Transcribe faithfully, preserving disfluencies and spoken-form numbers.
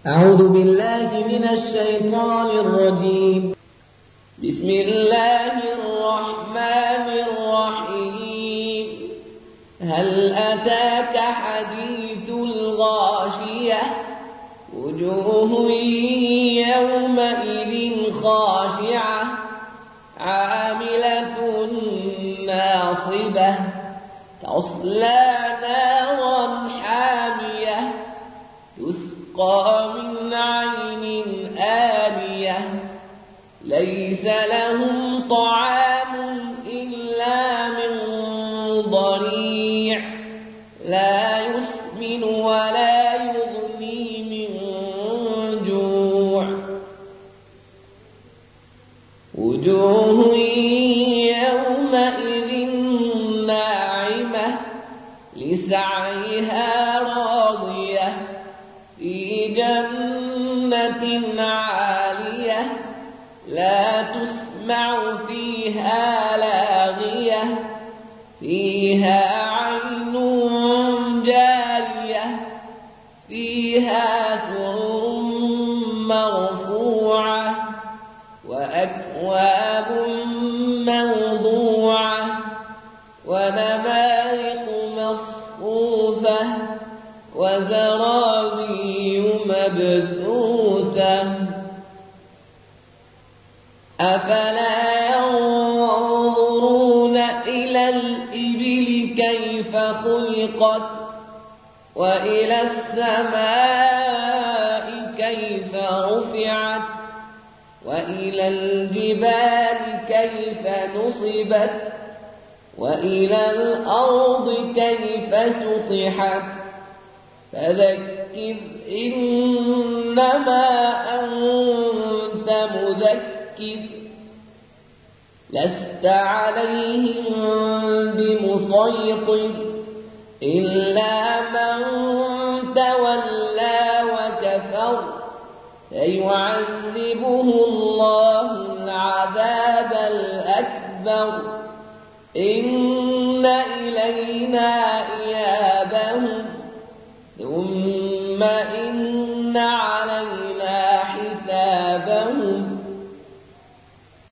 أعوذ بالله من الشيطان الرجيم. بسم الله الرحمن الرحيم. هل أتاك حديث الغاشية؟ وجوه يومئذ خاشعة عاملة ناصبة تصلى نارا حامية تسقى من عين آنية ليس لهم طعام إلا من ضريع لا يسمن ولا يغني من جوع. وجوه يومئذ ناعمة لسعيها راضية في جنة عالية لا تسمع فيها لاغية فيها عين جارية فيها سرر مرفوعة وأكواب موضوعة ونمارق مصفوفة وزرابي مبثوثة. أفلا ينظرون إلى الإبل كيف خلقت وإلى السماء كيف رفعت وإلى الجبال كيف نصبت وإلى الأرض كيف سطحت. فذكر إنما أنت مذكر لست عليهم بمسيطر إلا من تولى وكفر فيعذبه الله العذاب الأكبر. إن إلينا